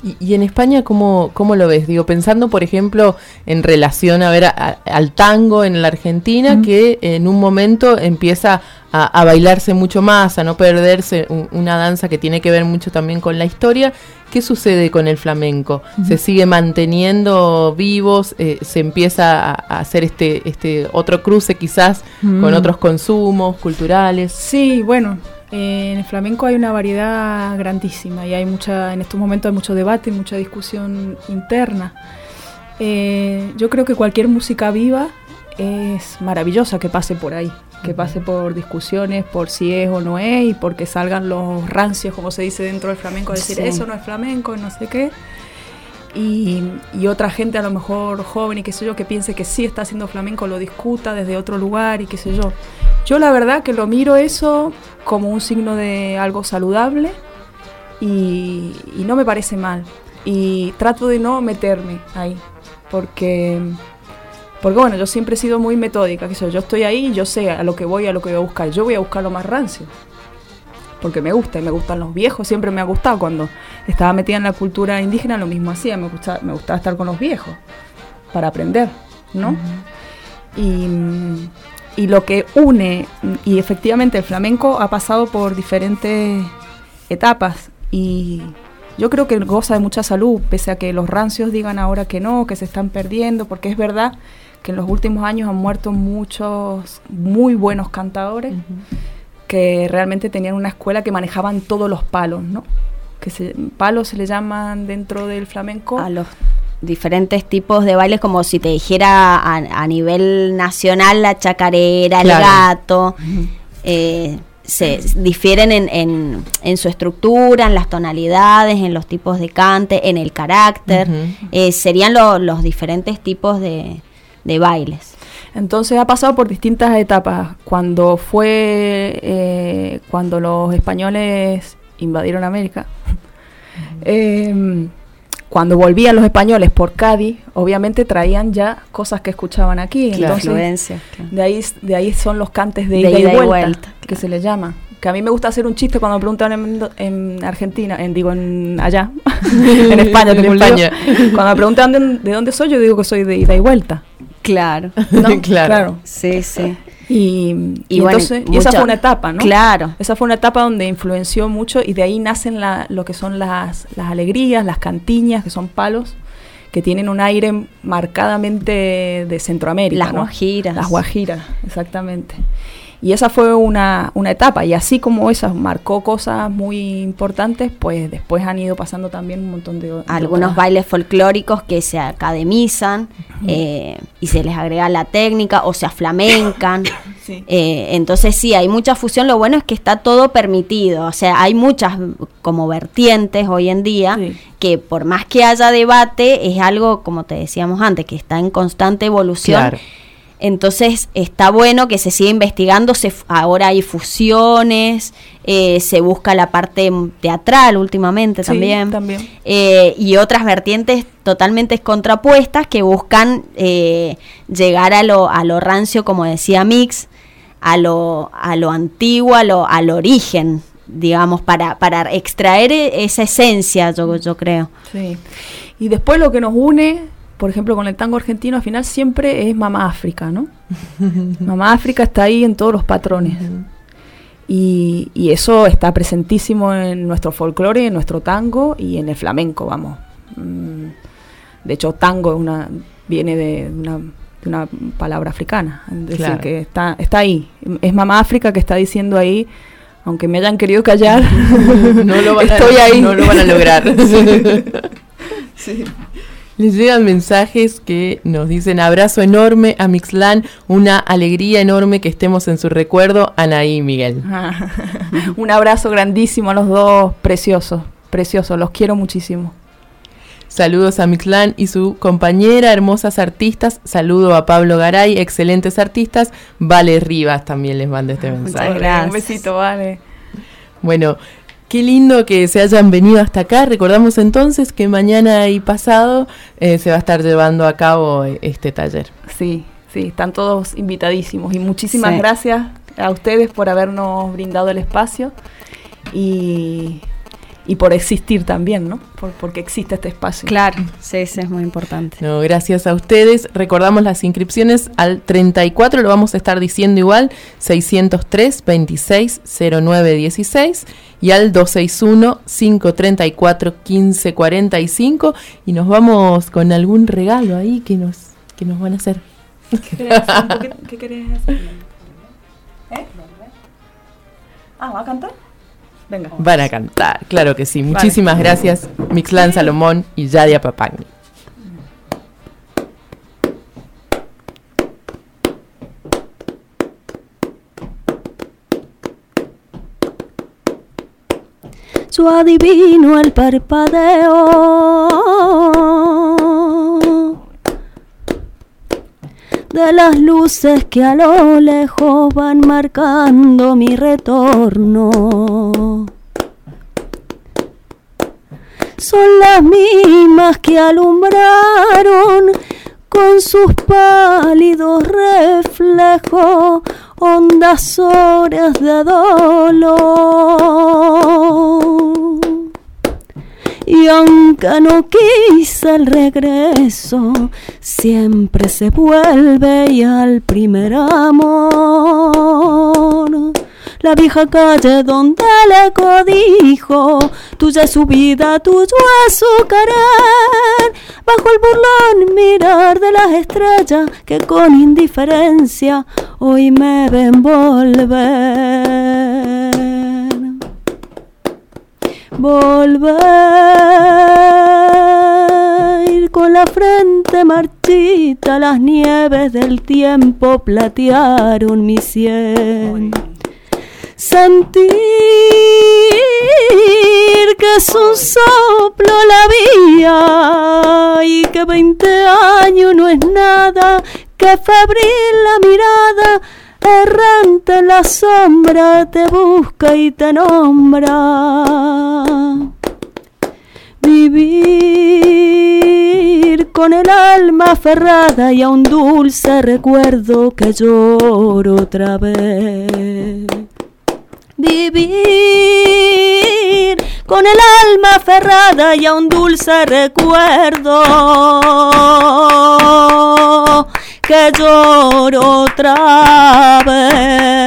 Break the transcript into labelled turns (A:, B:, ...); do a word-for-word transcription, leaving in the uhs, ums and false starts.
A: Y, y en España, ¿cómo, ¿cómo lo ves? Digo, pensando, por ejemplo, en relación a ver a, a, al tango en la Argentina, uh-huh. que en un momento empieza a, a bailarse mucho más, a no perderse un, una danza que tiene que ver mucho también con la historia. ¿Qué sucede con el flamenco? Uh-huh. ¿Se sigue manteniendo vivos? Eh, ¿Se empieza a, a hacer este, este otro cruce quizás uh-huh. con otros consumos culturales?
B: Sí, bueno... Eh, en el flamenco hay una variedad grandísima y hay mucha, en estos momentos hay mucho debate, mucha discusión interna. Eh, yo creo que cualquier música viva es maravillosa que pase por ahí, que pase por discusiones, por si es o no es, y porque salgan los rancios, como se dice dentro del flamenco, a decir sí. eso no es flamenco, no sé qué. Y, y otra gente a lo mejor joven y qué sé yo, que piense que sí está haciendo flamenco, lo discuta desde otro lugar y qué sé yo. Yo la verdad que lo miro eso como un signo de algo saludable y, y no me parece mal. Y trato de no meterme ahí, porque, porque bueno, yo siempre he sido muy metódica, qué sé yo, yo estoy ahí y yo sé a lo que voy, a lo que voy a buscar. Yo voy a buscar lo más rancio, porque me gusta y me gustan los viejos, siempre me ha gustado. Cuando estaba metida en la cultura indígena lo mismo hacía, me gustaba, me gustaba estar con los viejos para aprender, ¿no? Uh-huh. Y, y lo que une, y efectivamente el flamenco ha pasado por diferentes etapas y yo creo que goza de mucha salud, pese a que los rancios digan ahora que no, que se están perdiendo, porque es verdad que en los últimos años han muerto muchos muy buenos cantadores, uh-huh. que realmente tenían una escuela que manejaban todos los palos, ¿no? Que se, palos se le llaman dentro del flamenco
C: a los diferentes tipos de bailes, como si te dijera a, a nivel nacional la chacarera, claro. el gato, uh-huh. eh, se difieren en, en, en su estructura, en las tonalidades, en los tipos de cante, en el carácter, uh-huh. eh, serían lo, los diferentes tipos de, de bailes.
B: Entonces ha pasado por distintas etapas. Cuando fue, eh, cuando los españoles invadieron América, uh-huh. eh, cuando volvían los españoles por Cádiz, obviamente traían ya cosas que escuchaban aquí.
C: Claro,
B: entonces,
C: influencia, claro.
B: de ahí, de ahí son los cantes de,
C: de
B: ida,
C: ida
B: y vuelta,
C: y vuelta
B: que
C: claro.
B: se le llama. Que a mí me gusta hacer un chiste cuando me preguntan en, en Argentina, en, digo en allá, en España, en España. Cuando me preguntan de, de dónde soy, yo digo que soy de ida y vuelta.
C: Claro,
B: ¿no?
C: claro.
B: claro.
C: Sí, sí.
B: Y, y, y, bueno, entonces, mucho, y esa fue una etapa, ¿no?
C: Claro.
B: Esa fue una etapa donde influenció mucho y de ahí nacen la, lo que son las, las alegrías, las cantiñas, que son palos, que tienen un aire marcadamente de Centroamérica.
C: Las
B: ¿no?
C: guajiras.
B: Las guajiras, exactamente. Y esa fue una, una etapa, y así como esa marcó cosas muy importantes, pues después han ido pasando también un montón de... de
C: algunos
B: otras.
C: bailes folclóricos que se academizan uh-huh. eh, y se les agrega la técnica o se aflamencan. sí. eh, entonces sí, hay mucha fusión, lo bueno es que está todo permitido, o sea, hay muchas como vertientes hoy en día, sí. que por más que haya debate, es algo, como te decíamos antes, que está en constante evolución.
A: Claro.
C: Entonces está bueno que se siga investigando, se, ahora hay fusiones, eh, se busca la parte teatral últimamente
B: sí,
C: también,
B: también.
C: Eh, y otras vertientes totalmente contrapuestas que buscan eh, llegar a lo, a lo rancio, como decía Mix, a lo, a lo antiguo, a lo, al origen, digamos, para, para extraer esa esencia, yo, yo creo.
B: Sí. Y después lo que nos une... Por ejemplo, con el tango argentino, al final siempre es Mamá África, ¿no? Mamá África está ahí en todos los patrones. Uh-huh. Y, y eso está presentísimo en nuestro folclore, en nuestro tango y en el flamenco, vamos. De hecho, tango es una, viene de una, de una palabra africana. Es decir, claro. que está, está ahí. Es Mamá África que está diciendo ahí, aunque me hayan querido callar,
A: no lo van
B: estoy
A: a,
B: ahí.
A: No lo van a lograr.
B: sí.
A: Les llegan mensajes que nos dicen abrazo enorme a Mixlán, una alegría enorme que estemos en su recuerdo, Anaí y Miguel.
B: Un abrazo grandísimo a los dos, preciosos, preciosos, los quiero muchísimo.
A: Saludos a Mixlán y su compañera, hermosas artistas. Saludo a Pablo Garay, excelentes artistas. Vale Rivas también les manda este mensaje.
B: Muchas gracias. Un besito, Vale.
A: Bueno, qué lindo que se hayan venido hasta acá. Recordamos entonces que mañana y pasado eh, se va a estar llevando a cabo este taller.
B: Sí, sí, están todos invitadísimos. Y muchísimas
C: sí.
B: gracias a ustedes por habernos brindado el espacio. Y, y por existir también, ¿no? Por, porque existe este espacio.
C: Claro, sí, sí, es muy importante.
A: No, gracias a ustedes. Recordamos las inscripciones al treinta y cuatro, lo vamos a estar diciendo igual, seiscientos tres, veintiséis, cero nueve dieciséis y al doscientos sesenta y uno, quinientos treinta y cuatro, quince cuarenta y cinco, y nos vamos con algún regalo ahí que nos, que nos van a hacer.
B: ¿Qué querés hacer? ¿Qué, qué querés hacer? ¿Eh? Ah, ¿va a cantar? Venga.
A: Van a cantar, claro que sí. Muchísimas vale. gracias, Mixlán Salomón y Yadia Papagni.
D: Yo adivino el parpadeo de las luces que a lo lejos van marcando mi retorno. Son las mismas que alumbraron con sus pálidos reflejos hondas horas de dolor. Y aunque no quise el regreso, siempre se vuelve y al primer amor. La vieja calle donde le codijo, tuya es su vida, tuyo es su querer. Bajo el burlón mirar de las estrellas que con indiferencia hoy me ven volver. Volver con la frente marchita, las nieves del tiempo platearon mi sien. Sentir que es un soplo la vía y que veinte años no es nada, que febril la mirada errante en la sombra te busca y te nombra. Vivir con el alma aferrada y a un dulce recuerdo que lloro otra vez. Vivir con el alma aferrada y a un dulce recuerdo que lloro otra vez.